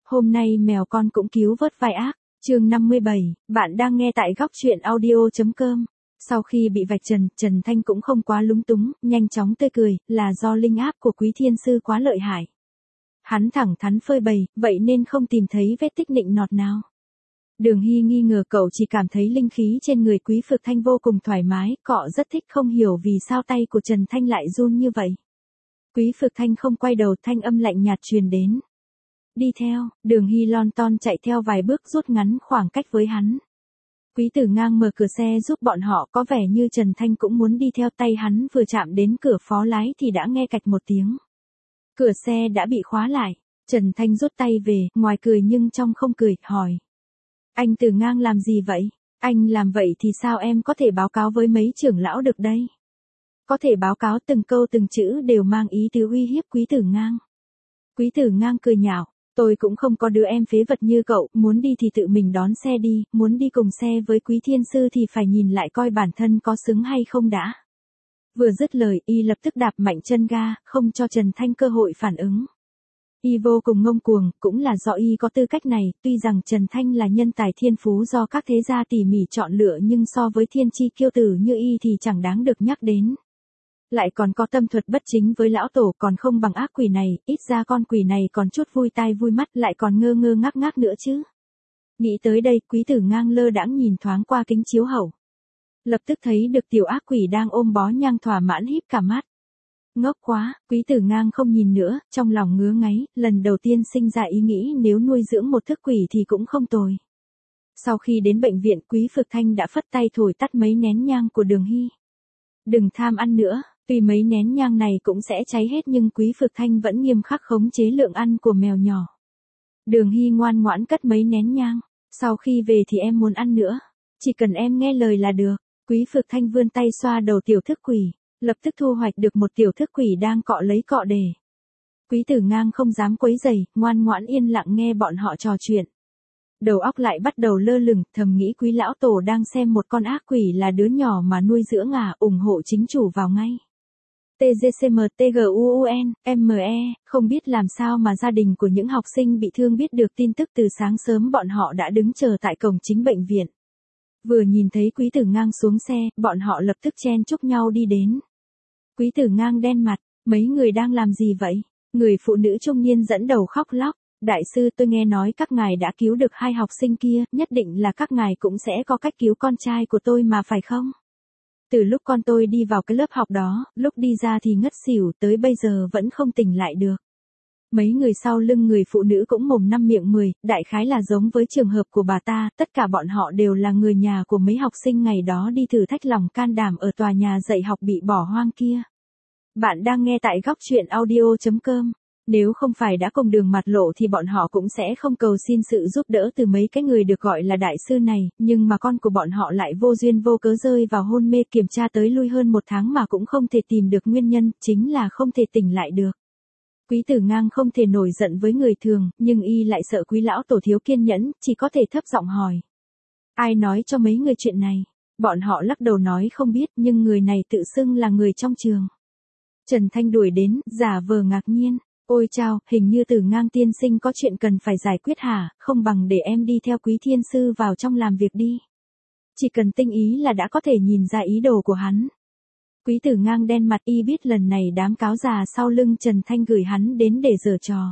Hôm nay mèo con cũng cứu vớt vai ác. Chương 57, bạn đang nghe tại góc truyện audio.com. Sau khi bị vạch trần, Trần Thanh cũng không quá lúng túng, nhanh chóng tươi cười, là do linh áp của Quý Thiên Sư quá lợi hại. Hắn thẳng thắn phơi bày, vậy nên không tìm thấy vết tích nịnh nọt nào. Đường Hy nghi ngờ cậu chỉ cảm thấy linh khí trên người Quý Phược Thanh vô cùng thoải mái, cọ rất thích không hiểu vì sao tay của Trần Thanh lại run như vậy. Quý Phược Thanh không quay đầu, thanh âm lạnh nhạt truyền đến. Đi theo, Đường Hy lon ton chạy theo vài bước rút ngắn khoảng cách với hắn. Quý Tử Ngang mở cửa xe giúp bọn họ, có vẻ như Trần Thanh cũng muốn đi theo, tay hắn vừa chạm đến cửa phó lái thì đã nghe cạch một tiếng. Cửa xe đã bị khóa lại, Trần Thanh rút tay về, ngoài cười nhưng trong không cười, hỏi. Anh Tử Ngang làm gì vậy? Anh làm vậy thì sao em có thể báo cáo với mấy trưởng lão được đây? Có thể báo cáo từng câu từng chữ đều mang ý tứ uy hiếp Quý Tử Ngang. Quý Tử Ngang cười nhạo. Tôi cũng không có đứa em phế vật như cậu, muốn đi thì tự mình đón xe đi, muốn đi cùng xe với Quý Thiên Sư thì phải nhìn lại coi bản thân có xứng hay không đã. Vừa dứt lời, y lập tức đạp mạnh chân ga, không cho Trần Thanh cơ hội phản ứng. Y vô cùng ngông cuồng, cũng là do y có tư cách này, tuy rằng Trần Thanh là nhân tài thiên phú do các thế gia tỉ mỉ chọn lựa nhưng so với thiên chi kiêu tử như y thì chẳng đáng được nhắc đến. Lại còn có tâm thuật bất chính với lão tổ, còn không bằng ác quỷ này, ít ra con quỷ này còn chút vui tai vui mắt, lại còn ngơ ngơ ngác ngác nữa chứ. Nghĩ tới đây, Quý Tử Ngang lơ đãng nhìn thoáng qua kính chiếu hậu. Lập tức thấy được tiểu ác quỷ đang ôm bó nhang thỏa mãn híp cả mắt. Ngốc quá, Quý Tử Ngang không nhìn nữa, trong lòng ngứa ngáy, lần đầu tiên sinh ra ý nghĩ nếu nuôi dưỡng một thức quỷ thì cũng không tồi. Sau khi đến bệnh viện, Quý Phược Thanh đã phất tay thổi tắt mấy nén nhang của Đường Hy. Đừng tham ăn nữa. Tuy mấy nén nhang này cũng sẽ cháy hết nhưng Quý Phược Thanh vẫn nghiêm khắc khống chế lượng ăn của mèo nhỏ. Đường Hy ngoan ngoãn cất mấy nén nhang. Sau khi về thì em muốn ăn nữa. Chỉ cần em nghe lời là được. Quý Phược Thanh vươn tay xoa đầu tiểu thức quỷ. Lập tức thu hoạch được một tiểu thức quỷ đang cọ lấy cọ để. Quý Tử Ngang không dám quấy rầy, ngoan ngoãn yên lặng nghe bọn họ trò chuyện. Đầu óc lại bắt đầu lơ lửng, thầm nghĩ Quý lão tổ đang xem một con ác quỷ là đứa nhỏ mà nuôi dưỡng à, ủng hộ chính chủ vào ngay. TGCMTGUUN, ME, không biết làm sao mà gia đình của những học sinh bị thương biết được tin tức từ sáng sớm bọn họ đã đứng chờ tại cổng chính bệnh viện. Vừa nhìn thấy Quý Tử Ngang xuống xe, bọn họ lập tức chen chúc nhau đi đến. Quý Tử Ngang đen mặt, mấy người đang làm gì vậy? Người phụ nữ trung niên dẫn đầu khóc lóc. Đại sư, tôi nghe nói các ngài đã cứu được 2 học sinh kia, nhất định là các ngài cũng sẽ có cách cứu con trai của tôi mà phải không? Từ lúc con tôi đi vào cái lớp học đó, lúc đi ra thì ngất xỉu, tới bây giờ vẫn không tỉnh lại được. Mấy người sau lưng người phụ nữ cũng mồm năm miệng 10, đại khái là giống với trường hợp của bà ta, tất cả bọn họ đều là người nhà của mấy học sinh ngày đó đi thử thách lòng can đảm ở tòa nhà dạy học bị bỏ hoang kia. Bạn đang nghe tại góc truyện audio.com. Nếu không phải đã cùng đường mặt lộ thì bọn họ cũng sẽ không cầu xin sự giúp đỡ từ mấy cái người được gọi là đại sư này, nhưng mà con của bọn họ lại vô duyên vô cớ rơi vào hôn mê, kiểm tra tới lui hơn 1 tháng mà cũng không thể tìm được nguyên nhân, chính là không thể tỉnh lại được. Quý Tử Ngang không thể nổi giận với người thường, nhưng y lại sợ Quý lão tổ thiếu kiên nhẫn, chỉ có thể thấp giọng hỏi. Ai nói cho mấy người chuyện này? Bọn họ lắc đầu nói không biết, nhưng người này tự xưng là người trong trường. Trần Thanh đuổi đến, giả vờ ngạc nhiên. Ôi chao, hình như Tử Ngang tiên sinh có chuyện cần phải giải quyết hả, không bằng để em đi theo Quý Thiên Sư vào trong làm việc đi. Chỉ cần tinh ý là đã có thể nhìn ra ý đồ của hắn. Quý Tử Ngang đen mặt, y biết lần này đám cáo già sau lưng Trần Thanh gửi hắn đến để giở trò.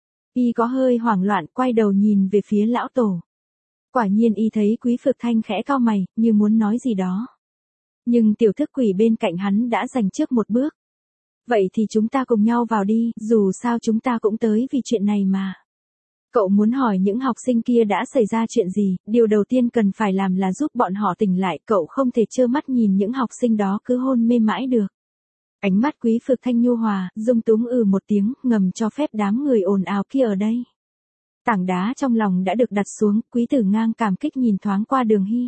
Y có hơi hoảng loạn, quay đầu nhìn về phía lão tổ. Quả nhiên y thấy Quý Phược Thanh khẽ cau mày, như muốn nói gì đó. Nhưng tiểu thức quỷ bên cạnh hắn đã giành trước một bước. Vậy thì chúng ta cùng nhau vào đi, dù sao chúng ta cũng tới vì chuyện này mà. Cậu muốn hỏi những học sinh kia đã xảy ra chuyện gì, điều đầu tiên cần phải làm là giúp bọn họ tỉnh lại, cậu không thể trơ mắt nhìn những học sinh đó cứ hôn mê mãi được. Ánh mắt Quý Phược Thanh nhu hòa, dung túng một tiếng, ngầm cho phép đám người ồn ào kia ở đây. Tảng đá trong lòng đã được đặt xuống, Quý Tử Ngang cảm kích nhìn thoáng qua Đường Hy.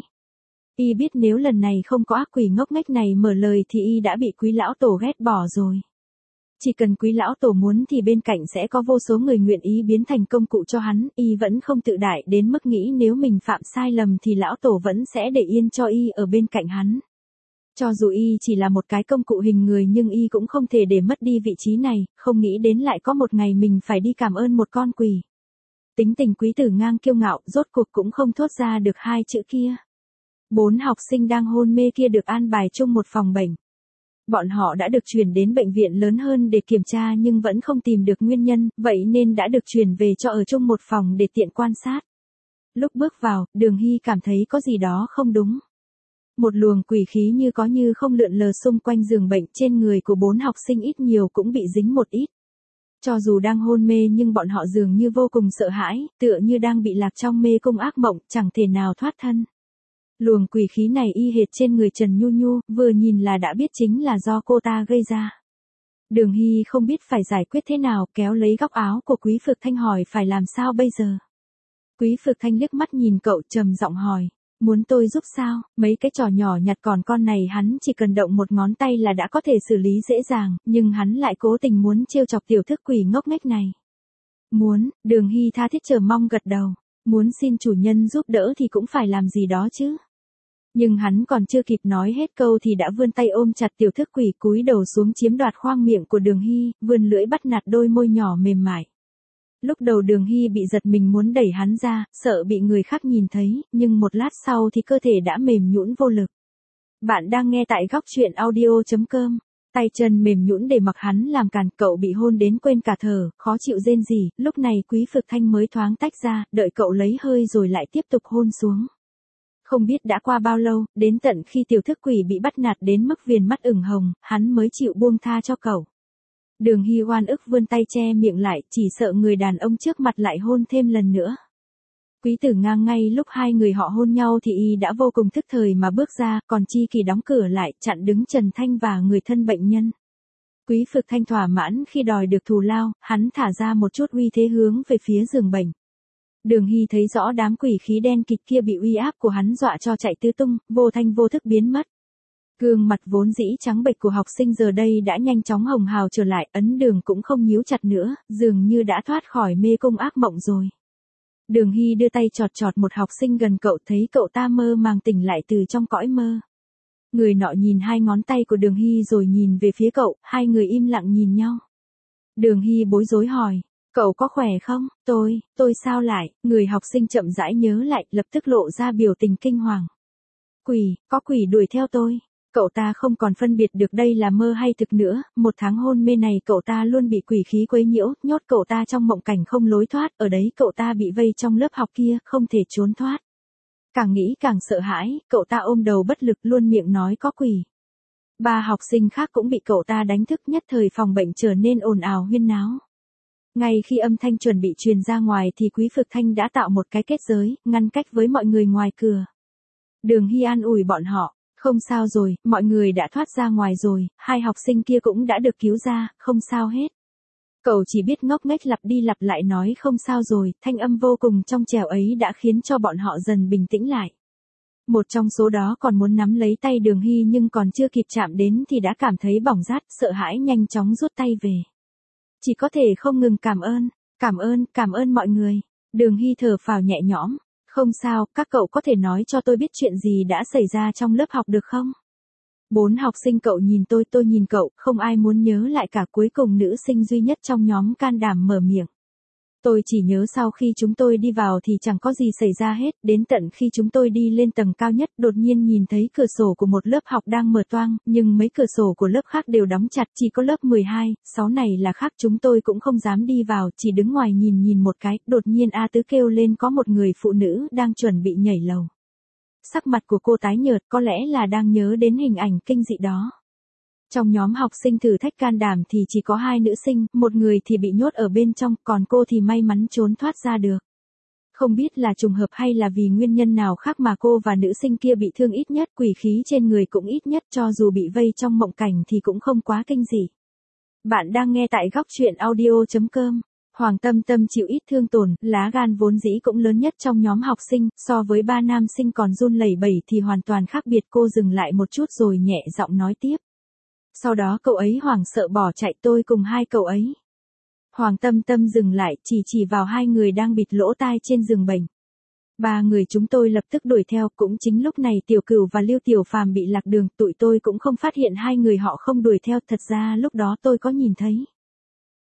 Y biết nếu lần này không có ác quỷ ngốc nghếch này mở lời thì y đã bị Quý lão tổ ghét bỏ rồi. Chỉ cần Quý lão tổ muốn thì bên cạnh sẽ có vô số người nguyện ý biến thành công cụ cho hắn, y vẫn không tự đại đến mức nghĩ nếu mình phạm sai lầm thì lão tổ vẫn sẽ để yên cho y ở bên cạnh hắn. Cho dù y chỉ là một cái công cụ hình người nhưng y cũng không thể để mất đi vị trí này, không nghĩ đến lại có một ngày mình phải đi cảm ơn một con quỷ. Tính tình Quý Tử Ngang kiêu ngạo, rốt cuộc cũng không thốt ra được hai chữ kia. 4 học sinh đang hôn mê kia được an bài chung một phòng bệnh. Bọn họ đã được chuyển đến bệnh viện lớn hơn để kiểm tra nhưng vẫn không tìm được nguyên nhân, vậy nên đã được chuyển về cho ở chung một phòng để tiện quan sát. Lúc bước vào, Đường Hy cảm thấy có gì đó không đúng. Một luồng quỷ khí như có như không lượn lờ xung quanh giường bệnh, trên người của 4 học sinh ít nhiều cũng bị dính một ít. Cho dù đang hôn mê nhưng bọn họ dường như vô cùng sợ hãi, tựa như đang bị lạc trong mê cung ác mộng, chẳng thể nào thoát thân. Luồng quỷ khí này y hệt trên người Trần Nhu Nhu, vừa nhìn là đã biết chính là do cô ta gây ra. Đường Hy không biết phải giải quyết thế nào, kéo lấy góc áo của Quý Phược Thanh hỏi phải làm sao bây giờ. Quý Phược Thanh liếc mắt nhìn cậu, trầm giọng hỏi, muốn tôi giúp sao? Mấy cái trò nhỏ nhặt còn con này hắn chỉ cần động một ngón tay là đã có thể xử lý dễ dàng, nhưng hắn lại cố tình muốn trêu chọc tiểu thức quỷ ngốc nghếch này. Muốn, Đường Hy tha thiết chờ mong gật đầu, muốn xin chủ nhân giúp đỡ thì cũng phải làm gì đó chứ. Nhưng hắn còn chưa kịp nói hết câu thì đã vươn tay ôm chặt tiểu thức quỷ, cúi đầu xuống chiếm đoạt khoang miệng của Đường Hy, vươn lưỡi bắt nạt đôi môi nhỏ mềm mại. Lúc đầu Đường Hy bị giật mình muốn đẩy hắn ra, sợ bị người khác nhìn thấy, nhưng một lát sau thì cơ thể đã mềm nhũn vô lực. Bạn đang nghe tại góc truyện audio.com. Tay chân mềm nhũn để mặc hắn làm càn, cậu bị hôn đến quên cả thở, khó chịu rên rỉ, lúc này Quý Phược Thanh mới thoáng tách ra, đợi cậu lấy hơi rồi lại tiếp tục hôn xuống. Không biết đã qua bao lâu, đến tận khi tiểu thức quỷ bị bắt nạt đến mức viền mắt ửng hồng, hắn mới chịu buông tha cho cậu. Đường Hy oan ức vươn tay che miệng lại, chỉ sợ người đàn ông trước mặt lại hôn thêm lần nữa. Quý Tử Ngang ngay lúc hai người họ hôn nhau thì y đã vô cùng thức thời mà bước ra, còn Chi Kỳ đóng cửa lại, chặn đứng Trần Thanh và người thân bệnh nhân. Quý Phược Thanh thỏa mãn khi đòi được thù lao, hắn thả ra một chút uy thế hướng về phía giường bệnh. Đường Hy thấy rõ đám quỷ khí đen kịt kia bị uy áp của hắn dọa cho chạy tứ tung, vô thanh vô thức biến mất. Gương mặt vốn dĩ trắng bệch của học sinh giờ đây đã nhanh chóng hồng hào trở lại, ấn đường cũng không nhíu chặt nữa, dường như đã thoát khỏi mê cung ác mộng rồi. Đường Hy đưa tay chọt chọt một học sinh gần cậu, thấy cậu ta mơ màng tỉnh lại từ trong cõi mơ. Người nọ nhìn hai ngón tay của Đường Hy rồi nhìn về phía cậu, hai người im lặng nhìn nhau. Đường Hy bối rối hỏi, cậu có khỏe không? Tôi sao lại? Người học sinh chậm rãi nhớ lại, lập tức lộ ra biểu tình kinh hoàng. Có quỷ đuổi theo tôi. Cậu ta không còn phân biệt được đây là mơ hay thực nữa, một tháng hôn mê này cậu ta luôn bị quỷ khí quấy nhiễu, nhốt cậu ta trong mộng cảnh không lối thoát, ở đấy cậu ta bị vây trong lớp học kia, không thể trốn thoát. Càng nghĩ càng sợ hãi, cậu ta ôm đầu bất lực luôn miệng nói có quỷ. 3 học sinh khác cũng bị cậu ta đánh thức, nhất thời phòng bệnh trở nên ồn ào huyên náo. Ngay khi âm thanh chuẩn bị truyền ra ngoài thì Quý Phược Thanh đã tạo một cái kết giới, ngăn cách với mọi người ngoài cửa. Đường Hy an ủi bọn họ. Không sao rồi, mọi người đã thoát ra ngoài rồi, 2 học sinh kia cũng đã được cứu ra, không sao hết. Cậu chỉ biết ngốc nghếch lặp đi lặp lại nói không sao rồi, thanh âm vô cùng trong trẻo ấy đã khiến cho bọn họ dần bình tĩnh lại. Một trong số đó còn muốn nắm lấy tay Đường Hy nhưng còn chưa kịp chạm đến thì đã cảm thấy bỏng rát, sợ hãi nhanh chóng rút tay về. Chỉ có thể không ngừng cảm ơn mọi người. Đường Hy thở phào nhẹ nhõm. Không sao, các cậu có thể nói cho tôi biết chuyện gì đã xảy ra trong lớp học được không? 4 học sinh cậu nhìn tôi nhìn cậu, không ai muốn nhớ lại cả, cuối cùng nữ sinh duy nhất trong nhóm can đảm mở miệng. Tôi chỉ nhớ sau khi chúng tôi đi vào thì chẳng có gì xảy ra hết, đến tận khi chúng tôi đi lên tầng cao nhất, đột nhiên nhìn thấy cửa sổ của một lớp học đang mở toang, nhưng mấy cửa sổ của lớp khác đều đóng chặt, chỉ có lớp 12, 6 này là khác, chúng tôi cũng không dám đi vào, chỉ đứng ngoài nhìn một cái, đột nhiên A Tứ kêu lên có một người phụ nữ đang chuẩn bị nhảy lầu. Sắc mặt của cô tái nhợt, có lẽ là đang nhớ đến hình ảnh kinh dị đó. Trong nhóm học sinh thử thách can đảm thì chỉ có 2 nữ sinh, một người thì bị nhốt ở bên trong, còn cô thì may mắn trốn thoát ra được. Không biết là trùng hợp hay là vì nguyên nhân nào khác mà cô và nữ sinh kia bị thương ít nhất, quỷ khí trên người cũng ít nhất, cho dù bị vây trong mộng cảnh thì cũng không quá kinh dị. Bạn đang nghe tại góc truyện audio.com. Hoàng Tâm Tâm chịu ít thương tổn, lá gan vốn dĩ cũng lớn nhất trong nhóm học sinh, so với 3 nam sinh còn run lẩy bẩy thì hoàn toàn khác biệt. Cô dừng lại một chút rồi nhẹ giọng nói tiếp. Sau đó cậu ấy hoảng sợ bỏ chạy, tôi cùng 2 cậu ấy. Hoàng Tâm Tâm dừng lại, chỉ vào 2 người đang bịt lỗ tai trên giường bệnh. 3 người chúng tôi lập tức đuổi theo, cũng chính lúc này Tiểu Cửu và Lưu Tiểu Phàm bị lạc đường, tụi tôi cũng không phát hiện 2 người họ không đuổi theo, thật ra lúc đó tôi có nhìn thấy.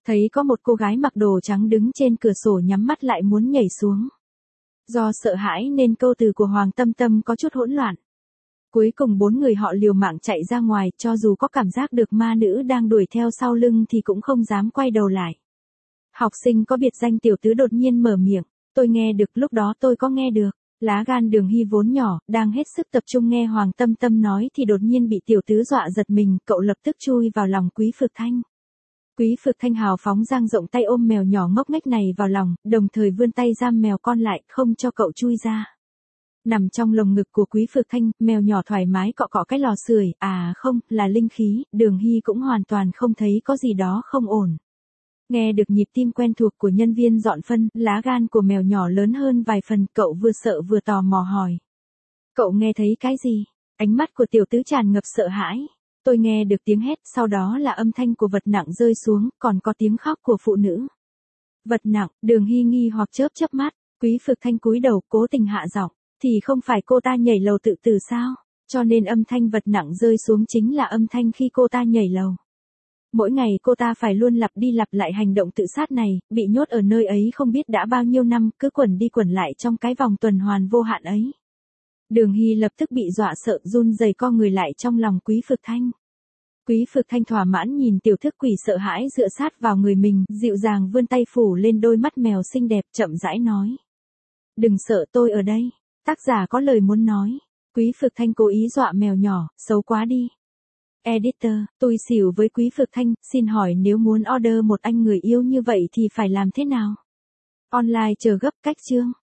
Thấy có một cô gái mặc đồ trắng đứng trên cửa sổ nhắm mắt lại muốn nhảy xuống. Do sợ hãi nên câu từ của Hoàng Tâm Tâm có chút hỗn loạn. Cuối cùng 4 người họ liều mạng chạy ra ngoài, cho dù có cảm giác được ma nữ đang đuổi theo sau lưng thì cũng không dám quay đầu lại. Học sinh có biệt danh Tiểu Tứ đột nhiên mở miệng, tôi nghe được, lúc đó tôi có nghe được. Lá gan Đường Hy vốn nhỏ, đang hết sức tập trung nghe Hoàng Tâm Tâm nói thì đột nhiên bị Tiểu Tứ dọa giật mình, cậu lập tức chui vào lòng Quý Phược Thanh. Quý Phược Thanh hào phóng dang rộng tay ôm mèo nhỏ ngốc nghếch này vào lòng, đồng thời vươn tay giam mèo con lại, không cho cậu chui ra. Nằm trong lồng ngực của Quý Phược Thanh, mèo nhỏ thoải mái cọ cọ cái lò sưởi, à không, là linh khí, Đường Hy cũng hoàn toàn không thấy có gì đó không ổn. Nghe được nhịp tim quen thuộc của nhân viên dọn phân, lá gan của mèo nhỏ lớn hơn vài phần, cậu vừa sợ vừa tò mò hỏi. Cậu nghe thấy cái gì? Ánh mắt của Tiểu Tứ tràn ngập sợ hãi. Tôi nghe được tiếng hét, sau đó là âm thanh của vật nặng rơi xuống, còn có tiếng khóc của phụ nữ. Vật nặng, Đường Hy nghi hoặc chớp mắt, Quý Phược Thanh cúi đầu, cố tình hạ giọng, thì không phải cô ta nhảy lầu tự tử sao? Cho nên âm thanh vật nặng rơi xuống chính là âm thanh khi cô ta nhảy lầu. Mỗi ngày cô ta phải luôn lặp đi lặp lại hành động tự sát này, bị nhốt ở nơi ấy không biết đã bao nhiêu năm, cứ quẩn đi quẩn lại trong cái vòng tuần hoàn vô hạn ấy. Đường Hy lập tức bị dọa sợ, run rẩy co người lại trong lòng Quý Phược Thanh. Quý Phược Thanh thỏa mãn nhìn tiểu thức quỷ sợ hãi dựa sát vào người mình, dịu dàng vươn tay phủ lên đôi mắt mèo xinh đẹp, chậm rãi nói. Đừng sợ, tôi ở đây. Tác giả có lời muốn nói. Quý Phược Thanh cố ý dọa mèo nhỏ, xấu quá đi. Editor, tôi xỉu với Quý Phược Thanh, xin hỏi nếu muốn order một anh người yêu như vậy thì phải làm thế nào? Online chờ gấp, cách chương.